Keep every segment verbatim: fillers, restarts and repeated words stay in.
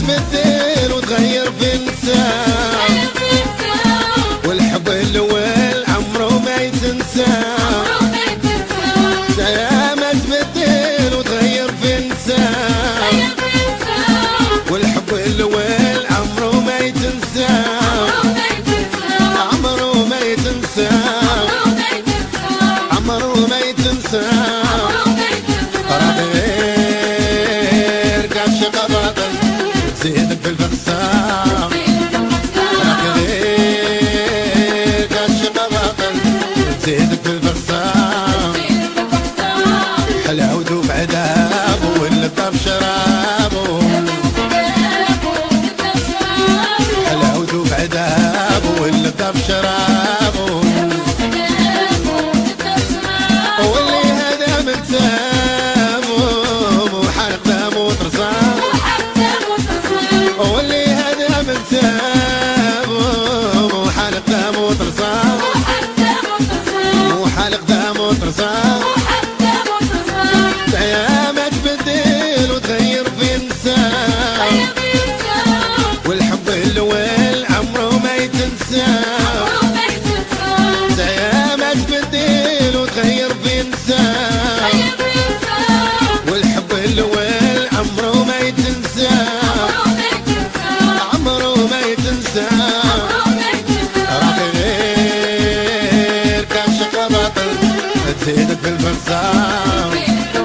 تبدل وتغير في انسان، والحب الاول عمره ما يتنسى. يا ما تبدل وتغير في انسان، والحب الاول عمره ما يتنسى، عمره ما يتنسى، عمره ما يتنسى. غير كعشق باطل تزيدك في الفرسان، غير كعشق باطل تزيدك في الفرسان. حلاوته بعذابه واللطف شرابه، حلاوته بعذابه واللطف شرابه. واللي هذا مكتابه وحرق دمه وطرسان، واللي هذا مكتابه وحرق دمه وطرسان، وحرق دمه وطرسان. يا ما تبدل وتغير في انسان، والحب الاول عمره ما يتنسى. يا ما تبدل وتغير في انسان، والحب الاول عمره ما يتنسى، عمره ما يتنسى. راك غير كعشق باطل تزيدك في الفرسان،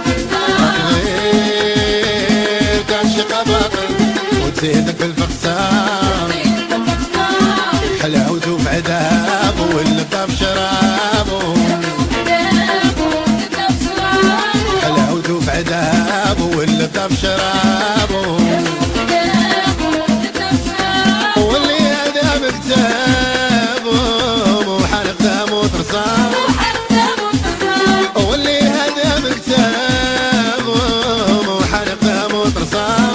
غير كعشق باطل وتزيدك في الفرسان. حلاوته بعذابه واللطف شرابه، حلاوته بعذابه واللطف شرابه. واللي هذا مكتابه وحرق دمه وطرسان، واللي هذا مكتابه وحرق دمه وطرسان،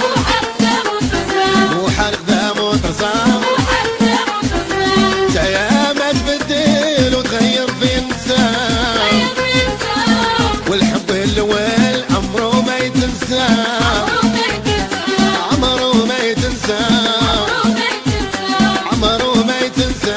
وحرق دمه وطرسان. يا ما تبدل وتغير في انسان، والحب الاول عمره ما يتنسى، عمره ما يتنسى، عمره ما يتنسى.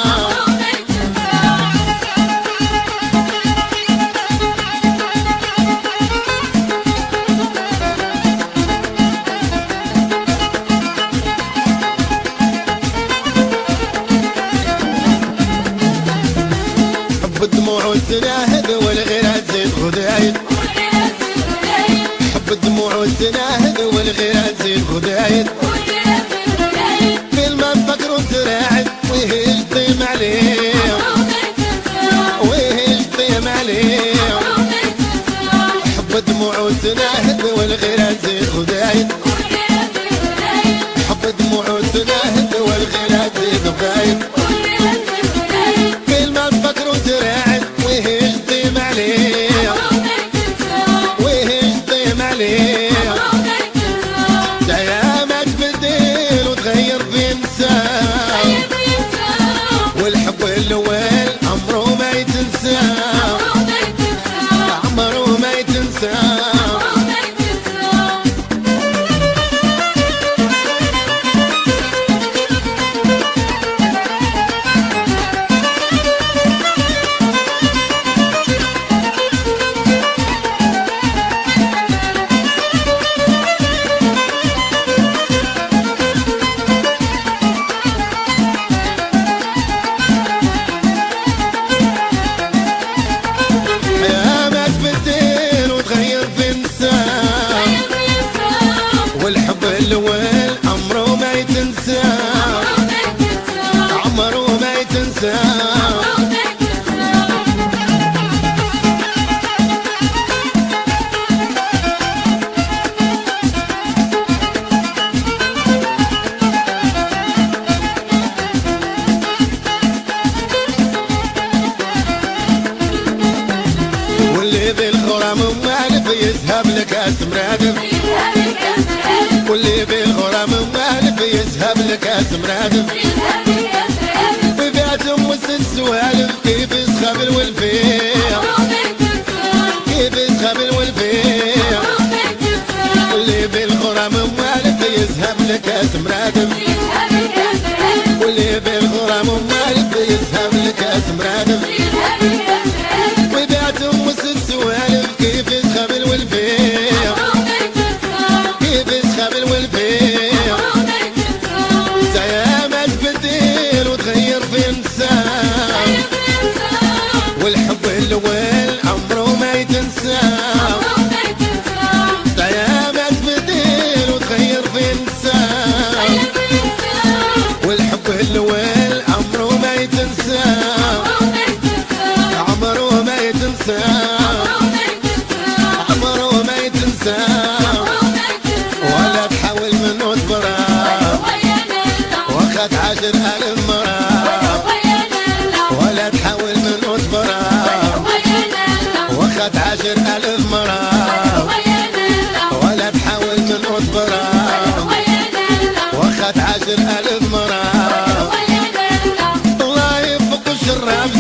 حب الدموع والتناهد والغيرة تزيد غدايد، حب الدموع والتناهد والغيرة تزيد غدايد. كل ما تفكر وتراعد ويهيج طيم عليه، ويهيج طيم عليه. حب الدموع والتناهد والغيرة تزيد غدايد، حب الدموع والتناهد والغيرة تزيد غدايد. كل ما تفكر وتراعد ويهيج طيم عليه، ويهيج طيم عليه. يا ما تبدل وتغير في انسان، والحب الاول عمره ما يتنسى، عمره ما يتنسى. والحب الاول عمره ما يتنسى، عمره ما يتنسى. واللي بالغرام مالف يذهب لك اسم رادف، واللي بالغرام مالف يذهب لك اسم رادف. ببيعت ام السوالف كيف يسخب الولفيع، كيف يسخب الولفيع. اللي بالغرام مالف يذهب يسهب لكاس مرادم واللي بالغرام ومالك يسهب لكاس مرادم وبعت ام ست سوالف كيف تخبل والبيع كيف تخبل والبيع زي ما تبدل وتغير في النساء والحب الاول عمره ما يتنسى زي ما تبدل وتغير في النساء والحب الاول عمره ما يتنسى عمره ما يتنسى عمره ما يتنسى ولا تحاول منه تبرع واخد عشر ألف مرة ولا تحاول منه تبرع واخد عشر ألف مرة ولا تحاول منه تبرع واخد عشر ألف مرة الله يفك الشراب